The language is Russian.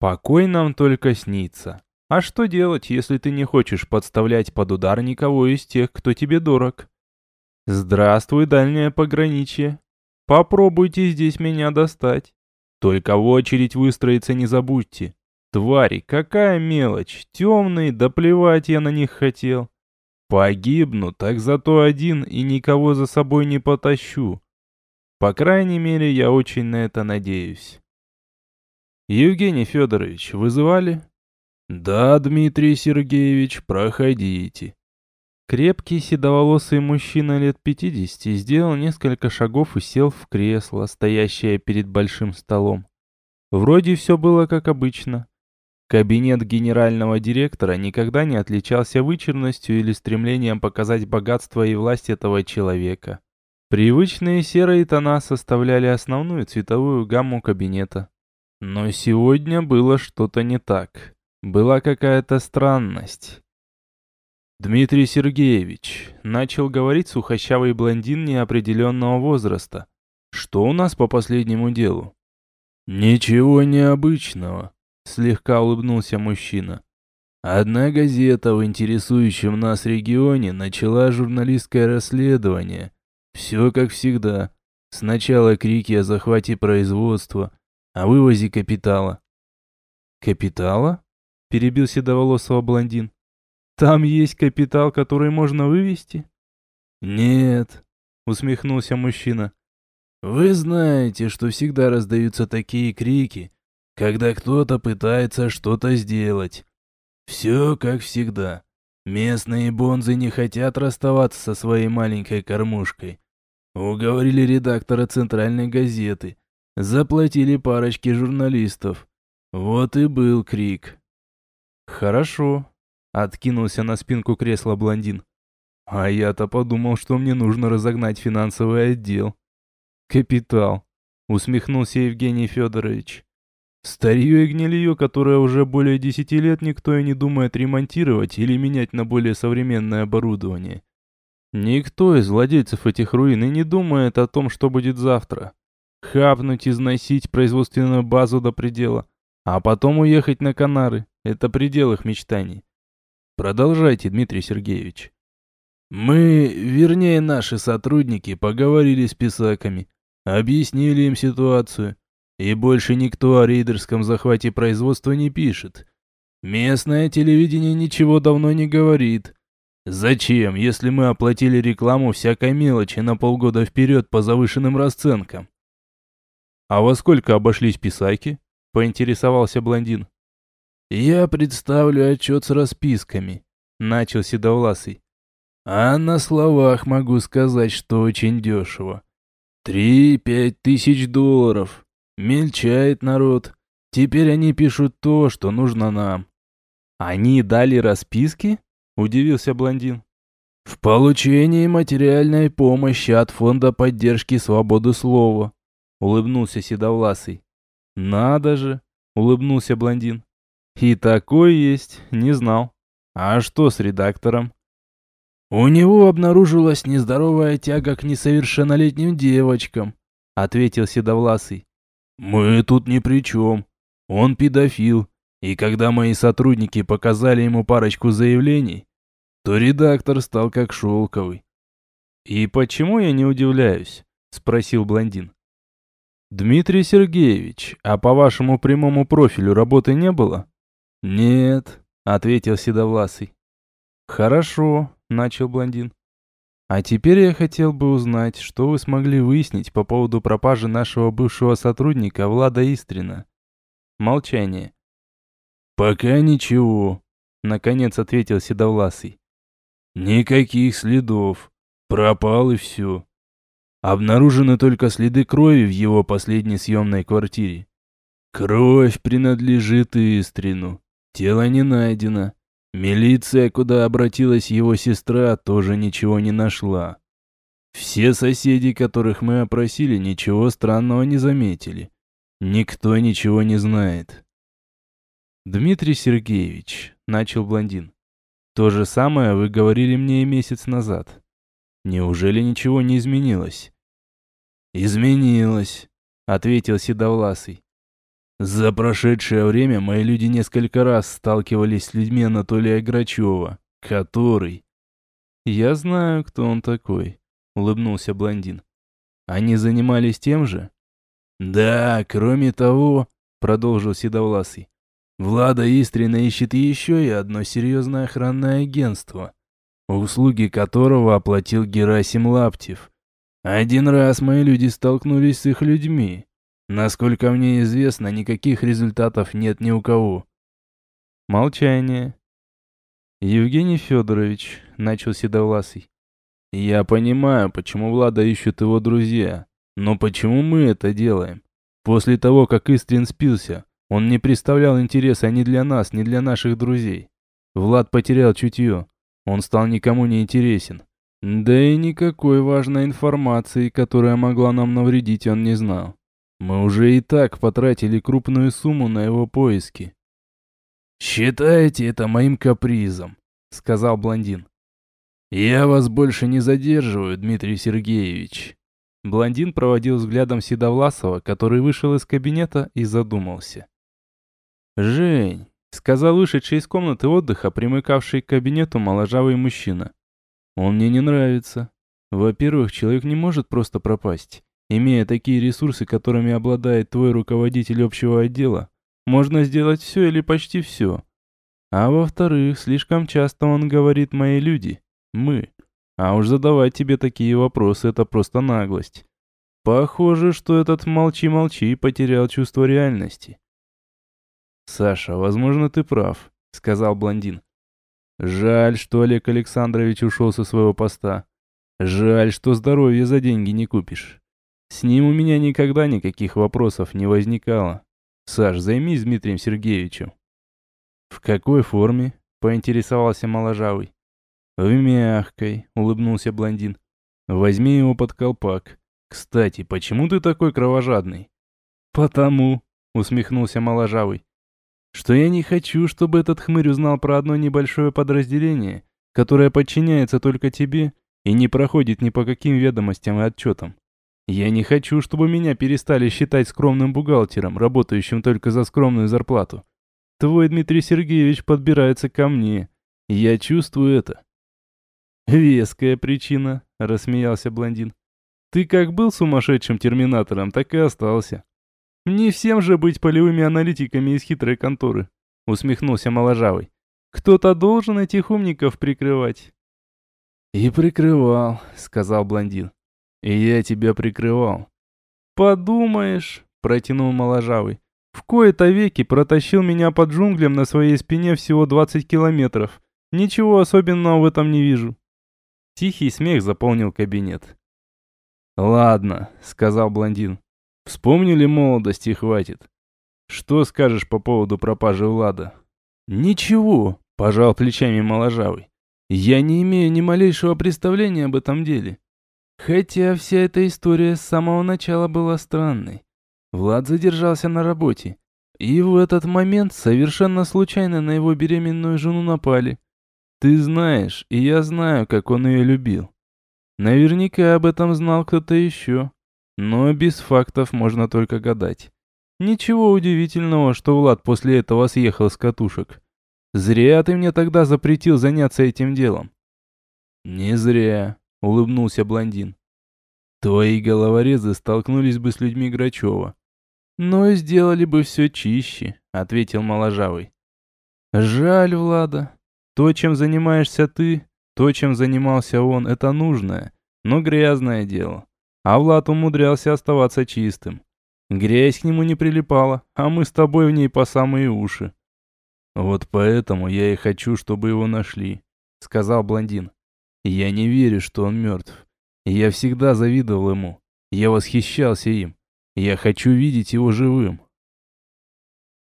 Покой нам только снится. А что делать, если ты не хочешь подставлять под удар никого из тех, кто тебе дорог? Здравствуй, дальнее пограничье. Попробуйте здесь меня достать. Только в очередь выстроиться не забудьте. Твари, какая мелочь, темные, да плевать я на них хотел. Погибну, так зато один и никого за собой не потащу. По крайней мере, я очень на это надеюсь. Евгений Федорович, вызывали? Да, Дмитрий Сергеевич, проходите. Крепкий седоволосый мужчина лет 50 сделал несколько шагов и сел в кресло, стоящее перед большим столом. Вроде все было как обычно. Кабинет генерального директора никогда не отличался вычурностью или стремлением показать богатство и власть этого человека. Привычные серые тона составляли основную цветовую гамму кабинета. Но сегодня было что-то не так. Была какая-то странность. «Дмитрий Сергеевич», — начал говорить сухощавый блондин неопределенного возраста. «Что у нас по последнему делу?» «Ничего необычного», — слегка улыбнулся мужчина. «Одна газета в интересующем нас регионе начала журналистское расследование. Все как всегда. Сначала крики о захвате производства, о вывозе капитала». «Капитала?» — перебил седоволосого блондин. «Там есть капитал, который можно вывести?» «Нет», — усмехнулся мужчина. «Вы знаете, что всегда раздаются такие крики, когда кто-то пытается что-то сделать. Все как всегда. Местные бонзы не хотят расставаться со своей маленькой кормушкой. Уговорили редактора центральной газеты, заплатили парочке журналистов. Вот и был крик». «Хорошо», — откинулся на спинку кресла блондин. «А я-то подумал, что мне нужно разогнать финансовый отдел». «Капитал», — усмехнулся Евгений Федорович. «Старье и гнилье, которое уже более 10 лет никто и не думает ремонтировать или менять на более современное оборудование. Никто из владельцев этих руин и не думает о том, что будет завтра. Хапнуть, износить производственную базу до предела, а потом уехать на Канары — это предел их мечтаний. Продолжайте, Дмитрий Сергеевич». «Мы, вернее наши сотрудники, поговорили с писаками, объяснили им ситуацию, и больше никто о рейдерском захвате производства не пишет. Местное телевидение ничего давно не говорит. Зачем, если мы оплатили рекламу всякой мелочи на полгода вперед по завышенным расценкам?» «А во сколько обошлись писаки?» — поинтересовался блондин. «Я представлю отчет с расписками», — начал Седовласый. «А на словах могу сказать, что очень дешево. 3-5 тысяч долларов. Мельчает народ. Теперь они пишут то, что нужно нам». «Они дали расписки?» — удивился блондин. «В получении материальной помощи от Фонда поддержки свободы слова», — улыбнулся Седовласый. «Надо же!» — улыбнулся блондин. «И такой есть, не знал. А что с редактором?» «У него обнаружилась нездоровая тяга к несовершеннолетним девочкам», — ответил Седовласый. «Мы тут ни при чем. Он педофил, и когда мои сотрудники показали ему парочку заявлений, то редактор стал как шелковый». «И почему я не удивляюсь?» — спросил блондин. «Дмитрий Сергеевич, а по вашему прямому профилю работы не было?» «Нет», — ответил Седовласый. «Хорошо», — начал блондин. «А теперь я хотел бы узнать, что вы смогли выяснить по поводу пропажи нашего бывшего сотрудника Влада Истрина». Молчание. «Пока ничего», — наконец ответил Седовласый. «Никаких следов. Пропал и все. Обнаружены только следы крови в его последней съемной квартире. Кровь принадлежит Истрину. Тело не найдено. Милиция, куда обратилась его сестра, тоже ничего не нашла. Все соседи, которых мы опросили, ничего странного не заметили. Никто ничего не знает». «Дмитрий Сергеевич», — начал блондин, — «то же самое вы говорили мне и месяц назад. Неужели ничего не изменилось?» «Изменилось», — ответил Седовласый. За прошедшее время мои люди несколько раз сталкивались с людьми Анатолия Грачева, который... «Я знаю, кто он такой», — улыбнулся блондин. «Они занимались тем же?» «Да, кроме того», — продолжил Седовласый, «Влада Истрина ищет еще и одно серьезное охранное агентство, услуги которого оплатил Герасим Лаптев. Один раз мои люди столкнулись с их людьми. Насколько мне известно, никаких результатов нет ни у кого». Молчание. «Евгений Федорович», — начал Седовласый, — «я понимаю, почему Влада ищут его друзья, но почему мы это делаем? После того, как Истрин спился, он не представлял интереса ни для нас, ни для наших друзей. Влад потерял чутье, он стал никому не интересен. Да и никакой важной информации, которая могла нам навредить, он не знал. Мы уже и так потратили крупную сумму на его поиски». «Считайте это моим капризом», — сказал блондин. «Я вас больше не задерживаю, Дмитрий Сергеевич». Блондин проводил взглядом Седовласова, который вышел из кабинета и задумался. «Жень», — сказал вышедший из комнаты отдыха, примыкавший к кабинету моложавый мужчина. «Он мне не нравится. Во-первых, человек не может просто пропасть. Имея такие ресурсы, которыми обладает твой руководитель общего отдела, можно сделать все или почти все. А во-вторых, слишком часто он говорит «мои люди», «мы». А уж задавать тебе такие вопросы — это просто наглость. Похоже, что этот молчи-молчи потерял чувство реальности. «Саша, возможно, ты прав», — сказал блондин. «Жаль, что Олег Александрович ушел со своего поста. Жаль, что здоровье за деньги не купишь. С ним у меня никогда никаких вопросов не возникало. Саш, займись Дмитрием Сергеевичем». «В какой форме?» — поинтересовался моложавый. «В мягкой», — улыбнулся блондин. «Возьми его под колпак. Кстати, почему ты такой кровожадный?» «Потому», — усмехнулся моложавый, «что я не хочу, чтобы этот хмырь узнал про одно небольшое подразделение, которое подчиняется только тебе и не проходит ни по каким ведомостям и отчетам. Я не хочу, чтобы меня перестали считать скромным бухгалтером, работающим только за скромную зарплату. Твой Дмитрий Сергеевич подбирается ко мне. Я чувствую это». «Веская причина», — рассмеялся блондин. «Ты как был сумасшедшим терминатором, так и остался. Не всем же быть полевыми аналитиками из хитрой конторы», — усмехнулся моложавый. «Кто-то должен этих умников прикрывать». «И прикрывал», — сказал блондин. «И я тебя прикрывал». «Подумаешь», — протянул моложавый. «В кои-то веки протащил меня под джунглям на своей спине всего 20 километров. Ничего особенного в этом не вижу». Тихий смех заполнил кабинет. «Ладно», — сказал блондин. «Вспомнили молодость и хватит. Что скажешь по поводу пропажи Влада?» «Ничего», — пожал плечами моложавый. «Я не имею ни малейшего представления об этом деле. Хотя вся эта история с самого начала была странной. Влад задержался на работе, и в этот момент совершенно случайно на его беременную жену напали. Ты знаешь, и я знаю, как он ее любил. Наверняка об этом знал кто-то еще, но без фактов можно только гадать. Ничего удивительного, что Влад после этого съехал с катушек. Зря ты мне тогда запретил заняться этим делом». «Не зря», — улыбнулся блондин. «Твои головорезы столкнулись бы с людьми Грачева. Но и сделали бы все чище», — ответил моложавый. «Жаль Влада. То, чем занимаешься ты, то, чем занимался он, это нужное, но грязное дело. А Влад умудрялся оставаться чистым. Грязь к нему не прилипала, а мы с тобой в ней по самые уши». «Вот поэтому я и хочу, чтобы его нашли», — сказал блондин. «Я не верю, что он мертв. Я всегда завидовал ему. Я восхищался им. Я хочу видеть его живым».